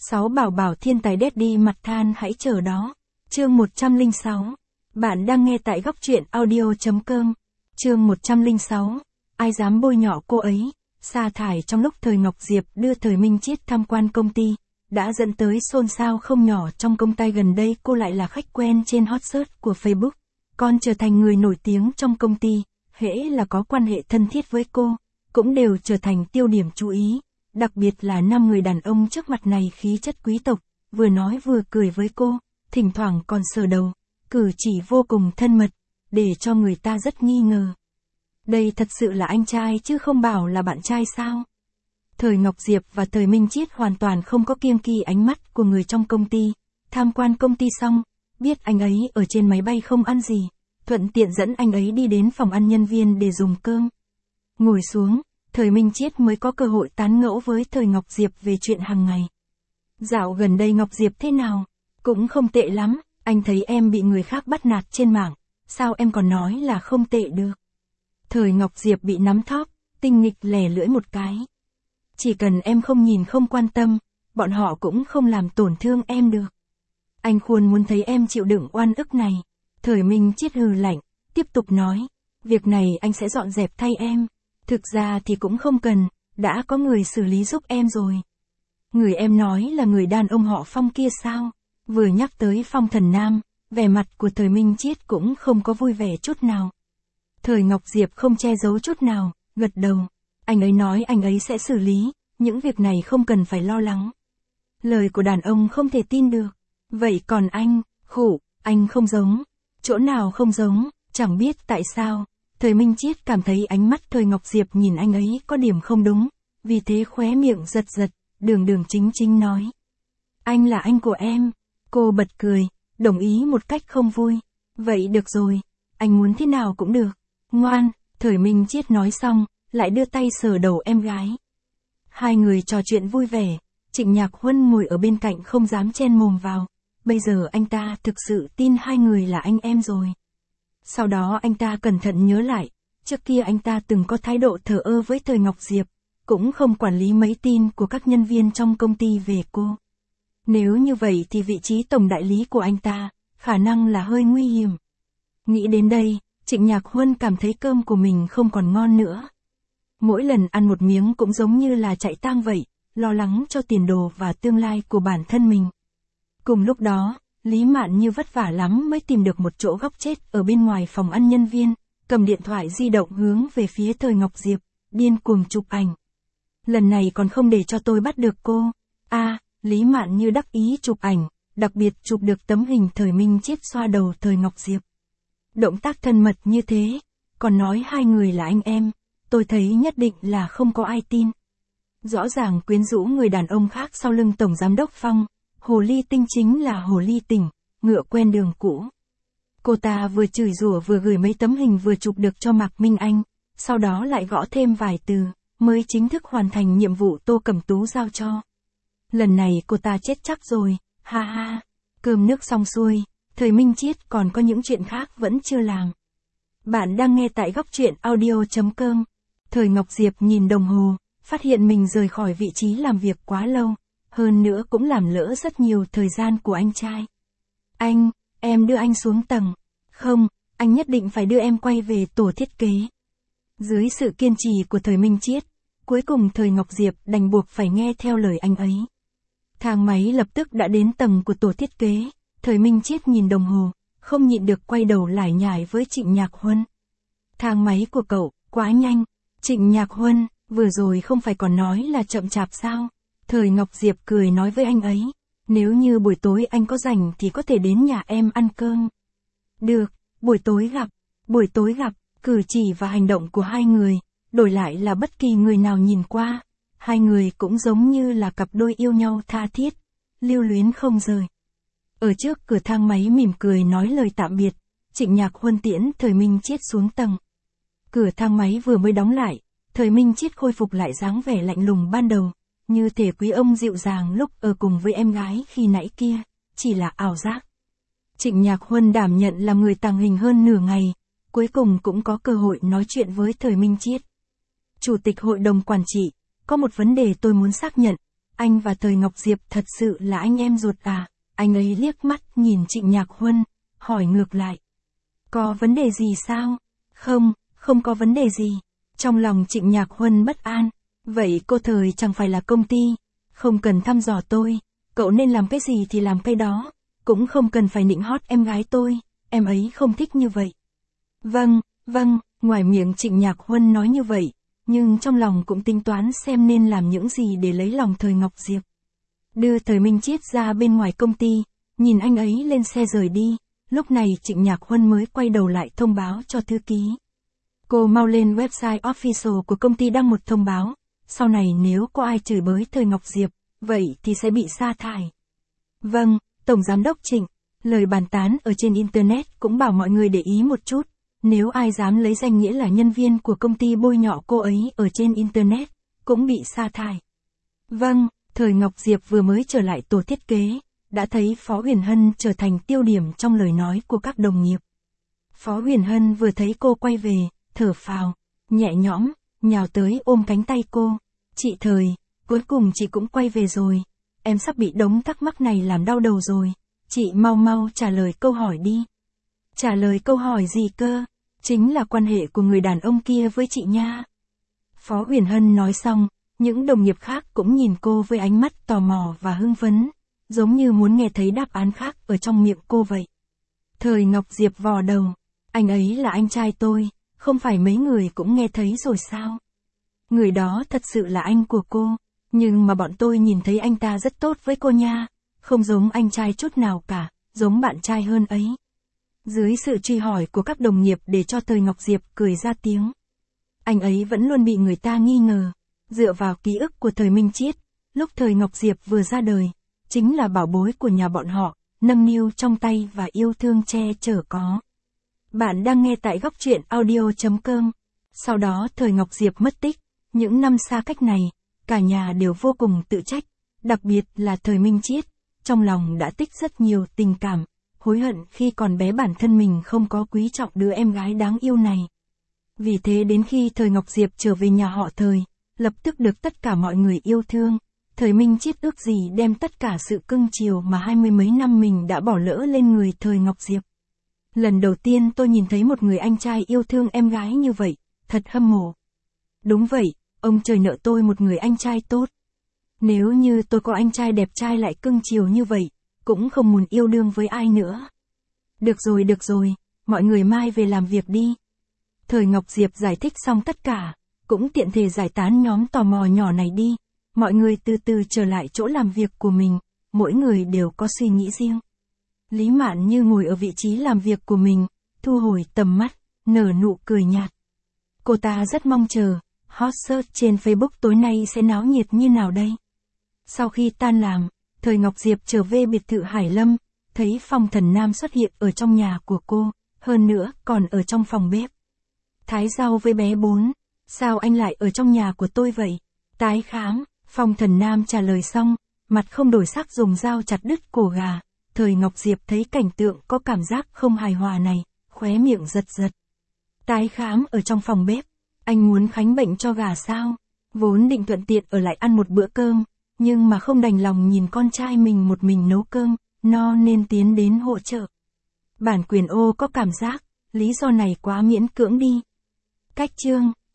6 bảo bảo thiên tài daddy mặt than hãy chờ đó. Chương 106. Bạn đang nghe tại góc truyện audio.com. Chương 106. Ai dám bôi nhọ cô ấy, sa thải trong lúc Thời Ngọc Diệp đưa Thời Minh Chiết tham quan công ty, đã dẫn tới xôn xao không nhỏ trong công ty. Gần đây cô lại là khách quen trên hot search của Facebook, còn trở thành người nổi tiếng trong công ty, hễ là có quan hệ thân thiết với cô, cũng đều trở thành tiêu điểm chú ý. Đặc biệt là 5 người đàn ông trước mặt này khí chất quý tộc, vừa nói vừa cười với cô, thỉnh thoảng còn sờ đầu, cử chỉ vô cùng thân mật, để cho người ta rất nghi ngờ. Đây thật sự là anh trai chứ không bảo là bạn trai sao? Thời Ngọc Diệp và Thời Minh Chiết hoàn toàn không có kiêng kỵ ánh mắt của người trong công ty. Tham quan công ty xong, biết anh ấy ở trên máy bay không ăn gì, thuận tiện dẫn anh ấy đi đến phòng ăn nhân viên để dùng cơm. Ngồi xuống, Thời Minh Chiết mới có cơ hội tán gẫu với Thời Ngọc Diệp về chuyện hàng ngày. Dạo gần đây Ngọc Diệp thế nào? Cũng không tệ lắm, anh thấy em bị người khác bắt nạt trên mạng, sao em còn nói là không tệ được? Thời Ngọc Diệp bị nắm thóp, tinh nghịch lè lưỡi một cái. Chỉ cần em không nhìn không quan tâm, bọn họ cũng không làm tổn thương em được. Anh Khuôn muốn thấy em chịu đựng oan ức này. Thời Minh Chiết hừ lạnh, tiếp tục nói, việc này anh sẽ dọn dẹp thay em. Thực ra thì cũng không cần, đã có người xử lý giúp em rồi. Người em nói là người đàn ông họ Phong kia sao? Vừa nhắc tới Phong Thần Nam, vẻ mặt của Thời Minh Chiết cũng không có vui vẻ chút nào. Thời Ngọc Diệp không che giấu chút nào, gật đầu. Anh ấy nói anh ấy sẽ xử lý, những việc này không cần phải lo lắng. Lời của đàn ông không thể tin được. Vậy còn anh, khụ, anh không giống. Chỗ nào không giống, chẳng biết tại sao. Thời Minh Chiết cảm thấy ánh mắt Thời Ngọc Diệp nhìn anh ấy có điểm không đúng, vì thế khóe miệng giật giật, đường chính chính nói. Anh là anh của em. Cô bật cười, đồng ý một cách không vui. Vậy được rồi, anh muốn thế nào cũng được. Ngoan, Thời Minh Chiết nói xong, lại đưa tay sờ đầu em gái. Hai người trò chuyện vui vẻ, Trịnh Nhạc Huân ngồi ở bên cạnh không dám chen mồm vào. Bây giờ anh ta thực sự tin hai người là anh em rồi. Sau đó anh ta cẩn thận nhớ lại, trước kia anh ta từng có thái độ thờ ơ với Thời Ngọc Diệp, cũng không quản lý mấy tin của các nhân viên trong công ty về cô. Nếu như vậy thì vị trí tổng đại lý của anh ta, khả năng là hơi nguy hiểm. Nghĩ đến đây, Trịnh Nhạc Huân cảm thấy cơm của mình không còn ngon nữa. Mỗi lần ăn một miếng cũng giống như là chạy tang vậy, lo lắng cho tiền đồ và tương lai của bản thân mình. Cùng lúc đó, Lý Mạn Như vất vả lắm mới tìm được một chỗ góc chết ở bên ngoài phòng ăn nhân viên, cầm điện thoại di động hướng về phía Thời Ngọc Diệp, điên cuồng chụp ảnh. Lần này còn không để cho tôi bắt được cô. Lý Mạn Như đắc ý chụp ảnh, đặc biệt chụp được tấm hình Thời Minh Chiết xoa đầu Thời Ngọc Diệp. Động tác thân mật như thế, còn nói hai người là anh em, tôi thấy nhất định là không có ai tin. Rõ ràng quyến rũ người đàn ông khác sau lưng Tổng Giám đốc Phong, hồ ly tinh chính là hồ ly tỉnh, ngựa quen đường cũ. Cô ta vừa chửi rủa vừa gửi mấy tấm hình vừa chụp được cho Mạc Minh Anh, sau đó lại gõ thêm vài từ, mới chính thức hoàn thành nhiệm vụ Tô Cẩm Tú giao cho. Lần này cô ta chết chắc rồi, ha ha. Cơm nước xong xuôi, Thời Minh Chiết còn có những chuyện khác vẫn chưa làm. Bạn đang nghe tại góc truyện audio.com. Thời Ngọc Diệp nhìn đồng hồ, phát hiện mình rời khỏi vị trí làm việc quá lâu, hơn nữa cũng làm lỡ rất nhiều thời gian của anh trai. Em đưa anh xuống tầng. Không, anh nhất định phải đưa em quay về tổ thiết kế. Dưới sự kiên trì của Thời Minh Chiết, cuối cùng Thời Ngọc Diệp đành buộc phải nghe theo lời anh ấy. Thang máy lập tức đã đến tầng của tổ thiết kế. Thời Minh Chiết nhìn đồng hồ, không nhịn được quay đầu lải nhải với Trịnh Nhạc Huân. Thang máy của cậu, quá nhanh. Trịnh Nhạc Huân, vừa rồi không phải còn nói là chậm chạp sao? Thời Ngọc Diệp cười nói với anh ấy, nếu như buổi tối anh có rảnh thì có thể đến nhà em ăn cơm. Được, buổi tối gặp, cử chỉ và hành động của hai người, đổi lại là bất kỳ người nào nhìn qua. Hai người cũng giống như là cặp đôi yêu nhau tha thiết, lưu luyến không rời. Ở trước cửa thang máy mỉm cười nói lời tạm biệt, Trịnh Nhạc Huân tiễn Thời Minh Chiết xuống tầng. Cửa thang máy vừa mới đóng lại, Thời Minh Chiết khôi phục lại dáng vẻ lạnh lùng ban đầu, như thể quý ông dịu dàng lúc ở cùng với em gái khi nãy kia, chỉ là ảo giác. Trịnh Nhạc Huân đảm nhận làm người tàng hình hơn nửa ngày, cuối cùng cũng có cơ hội nói chuyện với Thời Minh Chiết. Chủ tịch hội đồng quản trị, có một vấn đề tôi muốn xác nhận, anh và Thời Ngọc Diệp thật sự là anh em ruột à? Anh ấy liếc mắt nhìn Trịnh Nhạc Huân, hỏi ngược lại. Có vấn đề gì sao? Không, không có vấn đề gì. Trong lòng Trịnh Nhạc Huân bất an. Vậy cô Thời chẳng phải là công ty, không cần thăm dò tôi, cậu nên làm cái gì thì làm cái đó, cũng không cần phải nịnh hót em gái tôi, em ấy không thích như vậy. Vâng, ngoài miệng Trịnh Nhạc Huân nói như vậy, nhưng trong lòng cũng tính toán xem nên làm những gì để lấy lòng Thời Ngọc Diệp. Đưa Thời Minh Chiết ra bên ngoài công ty, nhìn anh ấy lên xe rời đi, lúc này Trịnh Nhạc Huân mới quay đầu lại thông báo cho thư ký. Cô mau lên website official của công ty đăng một thông báo, sau này nếu có ai chửi bới Thời Ngọc Diệp, vậy thì sẽ bị sa thải. Vâng, Tổng Giám đốc Trịnh, lời bàn tán ở trên Internet cũng bảo mọi người để ý một chút, nếu ai dám lấy danh nghĩa là nhân viên của công ty bôi nhọ cô ấy ở trên Internet, cũng bị sa thải. Vâng, Thời Ngọc Diệp vừa mới trở lại tổ thiết kế, đã thấy Phó Huyền Hân trở thành tiêu điểm trong lời nói của các đồng nghiệp. Phó Huyền Hân vừa thấy cô quay về, thở phào, nhẹ nhõm, nhào tới ôm cánh tay cô. Chị Thời, cuối cùng chị cũng quay về rồi. Em sắp bị đống thắc mắc này làm đau đầu rồi. Chị mau trả lời câu hỏi đi. Trả lời câu hỏi gì cơ? Chính là quan hệ của người đàn ông kia với chị nha. Phó Huyền Hân nói xong, những đồng nghiệp khác cũng nhìn cô với ánh mắt tò mò và hưng phấn, giống như muốn nghe thấy đáp án khác ở trong miệng cô vậy. Thời Ngọc Diệp vò đầu, anh ấy là anh trai tôi, không phải mấy người cũng nghe thấy rồi sao? Người đó thật sự là anh của cô, nhưng mà bọn tôi nhìn thấy anh ta rất tốt với cô nha, không giống anh trai chút nào cả, giống bạn trai hơn ấy. Dưới sự truy hỏi của các đồng nghiệp để cho Thời Ngọc Diệp cười ra tiếng. Anh ấy vẫn luôn bị người ta nghi ngờ, dựa vào ký ức của Thời Minh Chiết, lúc Thời Ngọc Diệp vừa ra đời, chính là bảo bối của nhà bọn họ, nâng niu trong tay và yêu thương che chở có. Bạn đang nghe tại góc truyện audio.com. Sau đó Thời Ngọc Diệp mất tích, những năm xa cách này, cả nhà đều vô cùng tự trách, đặc biệt là Thời Minh Chiết, trong lòng đã tích rất nhiều tình cảm, hối hận khi còn bé bản thân mình không có quý trọng đứa em gái đáng yêu này. Vì thế đến khi Thời Ngọc Diệp trở về nhà họ Thời, lập tức được tất cả mọi người yêu thương, Thời Minh Chiết ước gì đem tất cả sự cưng chiều mà 20 mấy năm mình đã bỏ lỡ lên người Thời Ngọc Diệp. Lần đầu tiên tôi nhìn thấy một người anh trai yêu thương em gái như vậy, thật hâm mộ. Đúng vậy, ông trời nợ tôi một người anh trai tốt. Nếu như tôi có anh trai đẹp trai lại cưng chiều như vậy, cũng không muốn yêu đương với ai nữa. Được rồi, mọi người mai về làm việc đi. Thời Ngọc Diệp giải thích xong tất cả, cũng tiện thể giải tán nhóm tò mò nhỏ này đi. Mọi người từ từ trở lại chỗ làm việc của mình, mỗi người đều có suy nghĩ riêng. Lý Mạn Như ngồi ở vị trí làm việc của mình, thu hồi tầm mắt, nở nụ cười nhạt. Cô ta rất mong chờ, hot search trên Facebook tối nay sẽ náo nhiệt như nào đây. Sau khi tan làm, Thời Ngọc Diệp trở về biệt thự Hải Lâm, thấy Phong Thần Nam xuất hiện ở trong nhà của cô, hơn nữa còn ở trong phòng bếp. Thái rau với bé 4, sao anh lại ở trong nhà của tôi vậy? Tái khám, Phong Thần Nam trả lời xong, mặt không đổi sắc dùng dao chặt đứt cổ gà. Thời Ngọc Diệp thấy cảnh tượng có cảm giác không hài hòa này, khóe miệng giật. Tái khám ở trong phòng bếp, anh muốn khánh bệnh cho gà sao? Vốn định thuận tiện ở lại ăn một bữa cơm, nhưng mà không đành lòng nhìn con trai mình một mình nấu cơm, no nên tiến đến hỗ trợ. Bản quyền ô có cảm giác, lý do này quá miễn cưỡng đi. Cách chương